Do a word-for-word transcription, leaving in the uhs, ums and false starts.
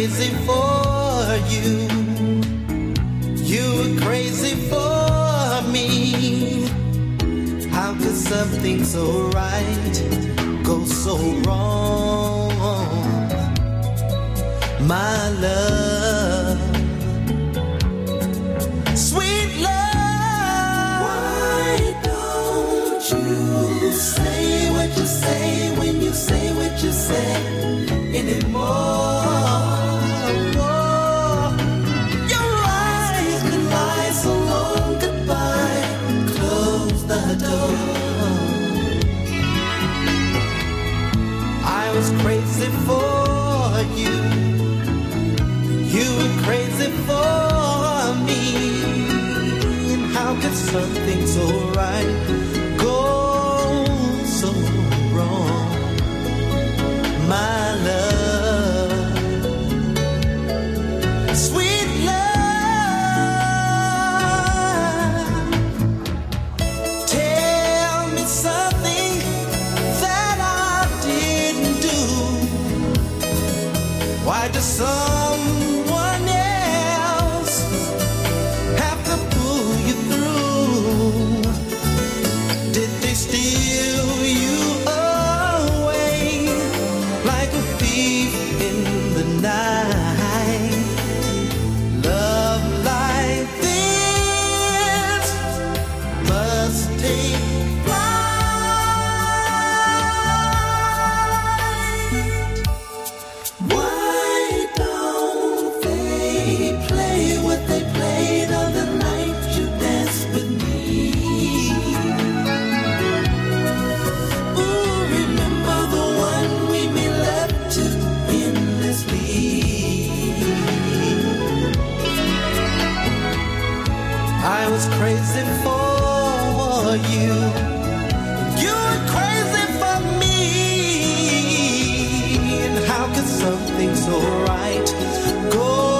crazy for you. You were crazy for me. How could something so right go so wrong? My love, sweet love. Why don't you say what you say when you say what you say anymore? Your eyes can lie so long goodbye. Close the door. I was crazy for you. You were crazy for me. And how could something so right go so wrong? My love, sweet love. Tell me something that I didn't do. Why does someone else have to pull you through? Did they steal you away like a thief in the night? Love like this must take flight. Why don't they play what they played on the night you danced with me? Ooh, remember the one we made love to endlessly. I was crazy for you. You were crazy for me. And how could something so right go